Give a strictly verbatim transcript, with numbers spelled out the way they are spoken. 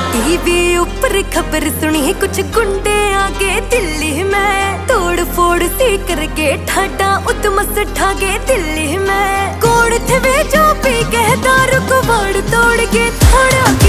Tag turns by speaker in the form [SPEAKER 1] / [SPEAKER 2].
[SPEAKER 1] TV ऊपर खबर सुनी कुछ गुंडे आगे दिल्ली में, तोड़ फोड़ सी करके ठाटा उतमस ठागे दिल्ली में। कोड़ थे वे जो पी के दारू को बाड़ तोड़ के थोड़ा